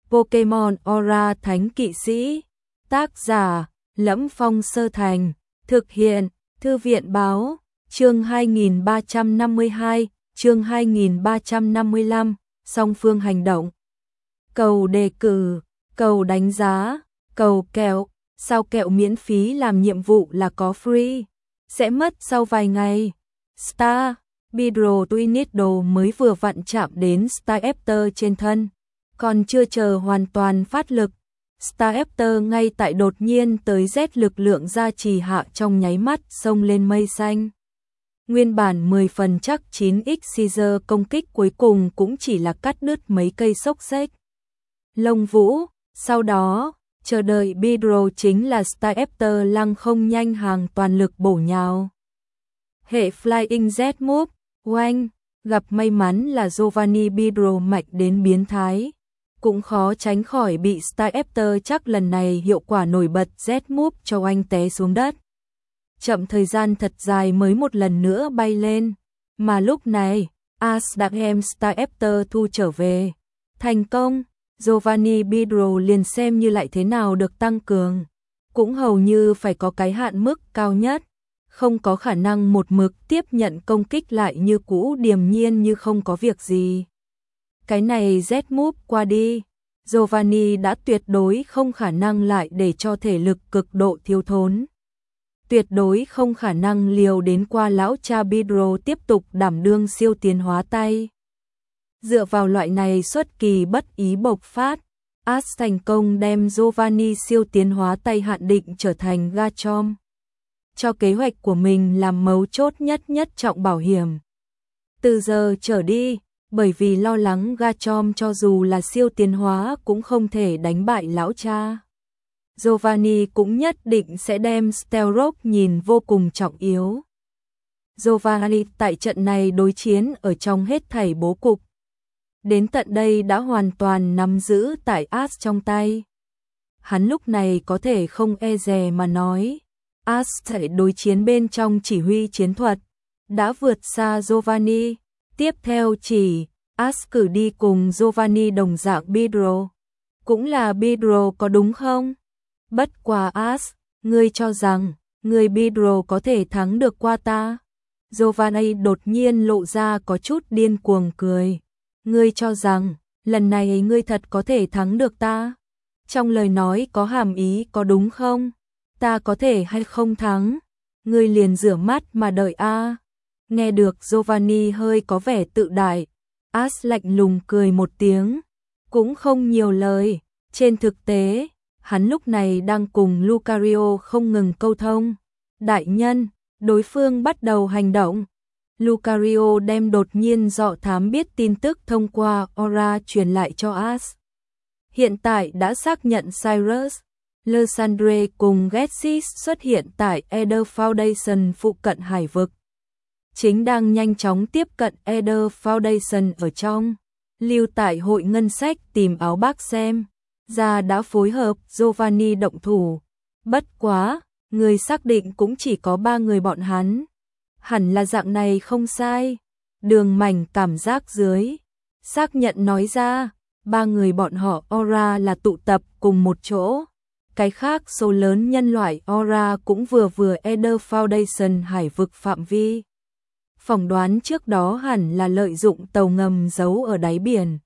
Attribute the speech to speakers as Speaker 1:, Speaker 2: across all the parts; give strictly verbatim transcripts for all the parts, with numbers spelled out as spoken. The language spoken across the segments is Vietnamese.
Speaker 1: Pokemon Aura Thánh Kỵ Sĩ. Tác giả: Lẫm Phong Sơ Thành. Thực hiện: Thư viện báo. Chương hai nghìn ba trăm năm mươi hai, chương hai nghìn ba trăm năm mươi lăm, song phương hành động. Cầu đề cử, cầu đánh giá, cầu kẹo, sao kẹo miễn phí làm nhiệm vụ là có free, sẽ mất sau vài ngày. Star, Bidro Twinido mới vừa vặn chạm đến Staraptor trên thân, còn chưa chờ hoàn toàn phát lực. Staraptor ngay tại đột nhiên tới Z lực lượng gia trì hạ trong nháy mắt xông lên mây xanh. Nguyên bản mười phần chắc chín x Caesar công kích cuối cùng cũng chỉ là cắt đứt mấy cây xốc xếch lông vũ, sau đó, chờ đợi Bidro chính là Staraptor lăng không nhanh hàng toàn lực bổ nhào. Hệ Flying Z Move, oanh, gặp may mắn là Giovanni Bidro mạnh đến biến thái, cũng khó tránh khỏi bị Staraptor chắc lần này hiệu quả nổi bật Z Move cho oanh té xuống đất. Chậm thời gian thật dài mới một lần nữa bay lên, mà lúc này, As đã đem Staraptor thu trở về. Thành công, Giovanni Bidro liền xem như lại thế nào được tăng cường, cũng hầu như phải có cái hạn mức cao nhất, không có khả năng một mực tiếp nhận công kích lại như cũ điềm nhiên như không có việc gì. Cái này Z Move qua đi, Giovanni đã tuyệt đối không khả năng lại để cho thể lực cực độ thiếu thốn. Tuyệt đối không khả năng liều đến qua lão cha Bidro tiếp tục đảm đương siêu tiến hóa tay. Dựa vào loại này xuất kỳ bất ý bộc phát, As thành công đem Giovanni siêu tiến hóa tay hạn định trở thành Garchomp, cho kế hoạch của mình làm mấu chốt nhất nhất trọng bảo hiểm. Từ giờ trở đi, bởi vì lo lắng Garchomp cho dù là siêu tiến hóa cũng không thể đánh bại lão cha, Giovanni cũng nhất định sẽ đem Stealth nhìn vô cùng trọng yếu. Giovanni tại trận này đối chiến ở trong hết thảy bố cục, đến tận đây đã hoàn toàn nắm giữ tại As trong tay. Hắn lúc này có thể không e dè mà nói, As tại đối chiến bên trong chỉ huy chiến thuật đã vượt xa Giovanni. Tiếp theo chỉ As cử đi cùng Giovanni đồng dạng Bidro, cũng là Bidro có đúng không? Bất quá As, ngươi cho rằng người Bidro có thể thắng được qua ta? Giovanni đột nhiên lộ ra có chút điên cuồng cười. Ngươi cho rằng lần này ngươi thật có thể thắng được ta? Trong lời nói có hàm ý có đúng không? Ta có thể hay không thắng? Ngươi liền rửa mắt mà đợi a. Nghe được Giovanni hơi có vẻ tự đại, As lạnh lùng cười một tiếng, cũng không nhiều lời. Trên thực tế, hắn lúc này đang cùng Lucario không ngừng câu thông. Đại nhân, đối phương bắt đầu hành động. Lucario đem đột nhiên dọ thám biết tin tức thông qua Aura truyền lại cho As. Hiện tại đã xác nhận Cyrus, Lysandre cùng Getsis xuất hiện tại Eder Foundation phụ cận hải vực, chính đang nhanh chóng tiếp cận Eder Foundation ở trong, lưu tại hội ngân sách tìm áo bác xem, ra đã phối hợp Giovanni động thủ. Bất quá, người xác định cũng chỉ có ba người bọn hắn. Hẳn là dạng này không sai. Đường Mảnh cảm giác dưới, xác nhận nói ra, ba người bọn họ Aura là tụ tập cùng một chỗ. Cái khác số lớn nhân loại Aura cũng vừa vừa Eder Foundation hải vực phạm vi. Phỏng đoán trước đó hẳn là lợi dụng tàu ngầm giấu ở đáy biển.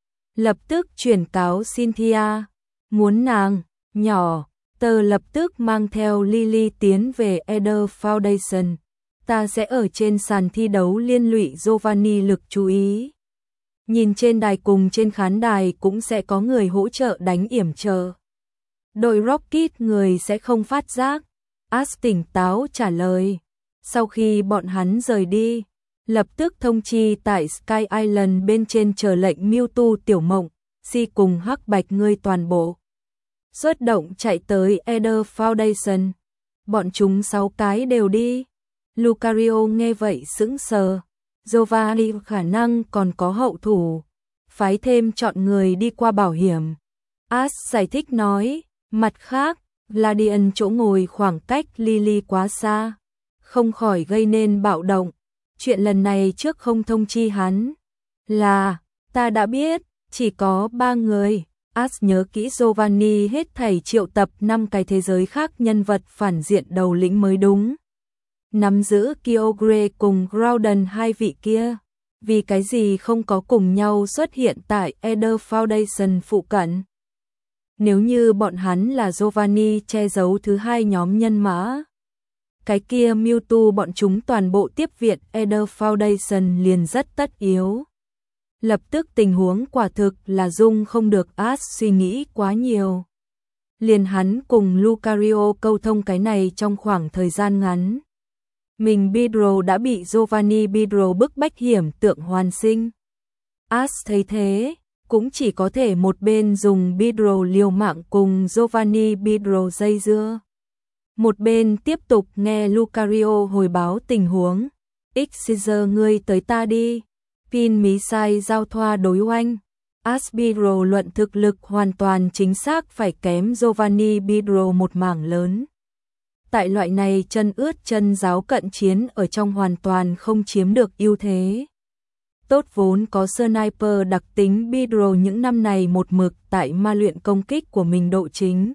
Speaker 1: Lập tức chuyển cáo Cynthia, muốn nàng, nhỏ, tờ lập tức mang theo Lily tiến về Eder Foundation. Ta sẽ ở trên sàn thi đấu liên lụy Giovanni lực chú ý. Nhìn trên đài cùng trên khán đài cũng sẽ có người hỗ trợ đánh yểm trợ. Đội Rocket người sẽ không phát giác. As tỉnh táo trả lời. Sau khi bọn hắn rời đi, lập tức thông chi tại Sky Island bên trên chờ lệnh Mewtwo Tiểu Mộng, Si cùng Hắc Bạch ngươi toàn bộ xuất động chạy tới Eder Foundation. Bọn chúng sáu cái đều đi. Lucario nghe vậy sững sờ. Giovanni khả năng còn có hậu thủ, phái thêm chọn người đi qua bảo hiểm. As giải thích nói, mặt khác, Gladian chỗ ngồi khoảng cách Lily quá xa, không khỏi gây nên bạo động. Chuyện lần này trước không thông chi hắn. Là, ta đã biết, chỉ có ba người. As nhớ kỹ Giovanni hết thảy triệu tập năm cái thế giới khác nhân vật phản diện đầu lĩnh mới đúng. Nắm giữ Kyogre cùng Groudon hai vị kia. Vì cái gì không có cùng nhau xuất hiện tại Eder Foundation phụ cận? Nếu như bọn hắn là Giovanni che giấu thứ hai nhóm nhân mã, cái kia Mewtwo bọn chúng toàn bộ tiếp viện Eder Foundation liền rất tất yếu. Lập tức tình huống quả thực là dung không được As suy nghĩ quá nhiều. Liền hắn cùng Lucario câu thông cái này trong khoảng thời gian ngắn. Mình Beedrill đã bị Giovanni Beedrill bức bách hiểm tượng hoàn sinh. As thấy thế, cũng chỉ có thể một bên dùng Beedrill liều mạng cùng Giovanni Beedrill dây dưa. Một bên tiếp tục nghe Lucario hồi báo tình huống. Xyzer ngươi tới ta đi. Pin mí sai giao thoa đối oanh. As Beedrill luận thực lực hoàn toàn chính xác phải kém Giovanni Beedrill một mảng lớn. Tại loại này chân ướt chân giáo cận chiến ở trong hoàn toàn không chiếm được ưu thế. Tốt vốn có sniper đặc tính Beedrill những năm này một mực tại ma luyện công kích của mình độ chính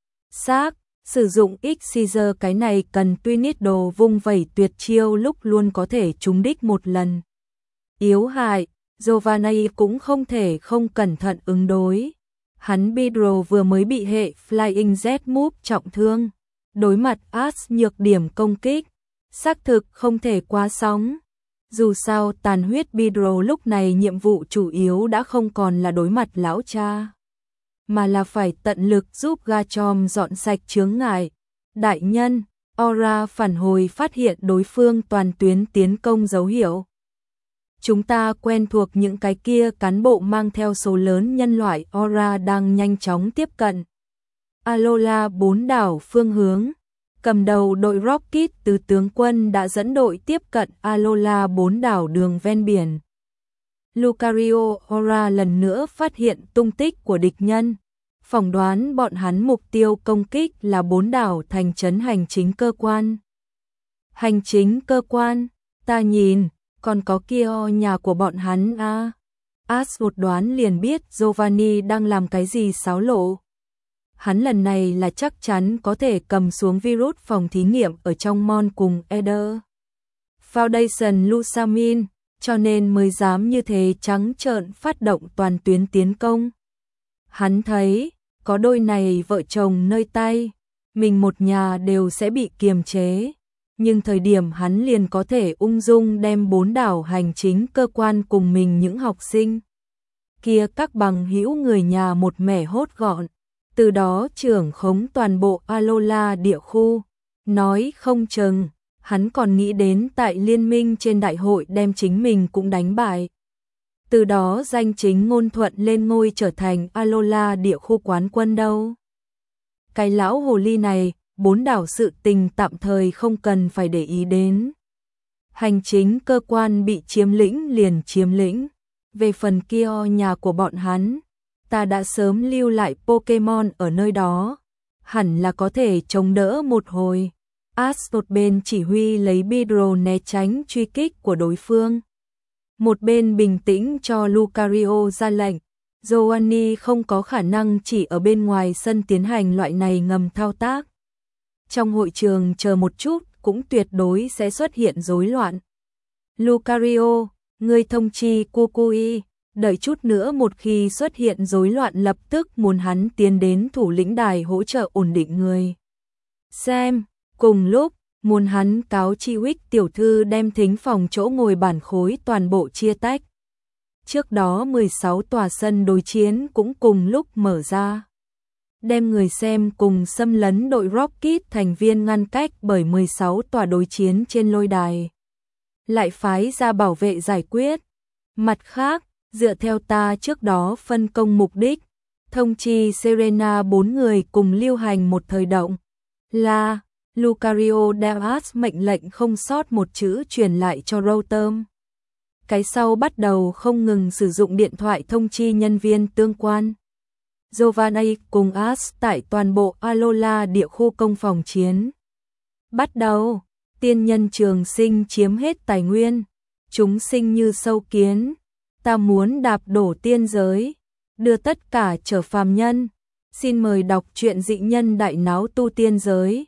Speaker 1: xác, sử dụng Xyzer cái này cần Twinido vung vẩy tuyệt chiêu lúc luôn có thể trúng đích một lần. Yếu hại, Giovanni cũng không thể không cẩn thận ứng đối. Hắn Beedrill vừa mới bị hệ Flying Z Move trọng thương. Đối mặt As nhược điểm công kích, xác thực không thể quá sóng. Dù sao tàn huyết Beedrill lúc này nhiệm vụ chủ yếu đã không còn là đối mặt lão cha, mà là phải tận lực giúp Garchomp dọn sạch chướng ngại. Đại nhân, Aura phản hồi phát hiện đối phương toàn tuyến tiến công dấu hiệu. Chúng ta quen thuộc những cái kia cán bộ mang theo số lớn nhân loại Aura đang nhanh chóng tiếp cận Alola bốn đảo phương hướng. Cầm đầu đội Rocket từ tướng quân đã dẫn đội tiếp cận Alola bốn đảo đường ven biển. Lucario Aura lần nữa phát hiện tung tích của địch nhân. Phỏng đoán bọn hắn mục tiêu công kích là bốn đảo thành trấn hành chính cơ quan. Hành chính cơ quan, ta nhìn, còn có kia nhà của bọn hắn à. As một đoán liền biết Giovanni đang làm cái gì xáo lộ. Hắn lần này là chắc chắn có thể cầm xuống virus phòng thí nghiệm ở trong Mon cùng Eder Foundation Lusamin, cho nên mới dám như thế trắng trợn phát động toàn tuyến tiến công. Hắn thấy, có đôi này vợ chồng nơi tay, mình một nhà đều sẽ bị kiềm chế, nhưng thời điểm hắn liền có thể ung dung đem bốn đảo hành chính cơ quan cùng mình những học sinh kia các bằng hữu người nhà một mẻ hốt gọn. Từ đó trưởng khống toàn bộ Alola địa khu, nói không chừng, hắn còn nghĩ đến tại liên minh trên đại hội đem chính mình cũng đánh bại. Từ đó danh chính ngôn thuận lên ngôi trở thành Alola địa khu quán quân đâu. Cái lão hồ ly này, bốn đảo sự tình tạm thời không cần phải để ý đến. Hành chính cơ quan bị chiếm lĩnh liền chiếm lĩnh, về phần kia nhà của bọn hắn. Ta đã sớm lưu lại Pokemon ở nơi đó, hẳn là có thể chống đỡ một hồi. As một bên chỉ huy lấy Beedrill né tránh truy kích của đối phương. Một bên bình tĩnh cho Lucario ra lệnh. Giovanni không có khả năng chỉ ở bên ngoài sân tiến hành loại này ngầm thao tác. Trong hội trường chờ một chút cũng tuyệt đối sẽ xuất hiện rối loạn. Lucario, ngươi thông chi Kukui. Đợi chút nữa một khi xuất hiện rối loạn lập tức muốn hắn tiến đến thủ lĩnh đài hỗ trợ ổn định người. Xem, cùng lúc, muốn hắn cáo chi Wick tiểu thư đem thính phòng chỗ ngồi bản khối toàn bộ chia tách. Trước đó mười sáu tòa sân đối chiến cũng cùng lúc mở ra. Đem người xem cùng xâm lấn đội Rocket thành viên ngăn cách bởi mười sáu tòa đối chiến trên lôi đài. Lại phái ra bảo vệ giải quyết. Mặt khác, dựa theo ta trước đó phân công mục đích, thông chi Serena bốn người cùng lưu hành một thời động. Là, Lucario Deas mệnh lệnh không sót một chữ truyền lại cho Rotom. Cái sau bắt đầu không ngừng sử dụng điện thoại thông chi nhân viên tương quan. Giovanni cùng As tại toàn bộ Alola địa khu công phòng chiến. Bắt đầu, tiên nhân trường sinh chiếm hết tài nguyên, chúng sinh như sâu kiến. Ta muốn đạp đổ tiên giới. đưa tất cả trở phàm nhân. Xin mời đọc truyện Dị nhân đại náo tu tiên giới.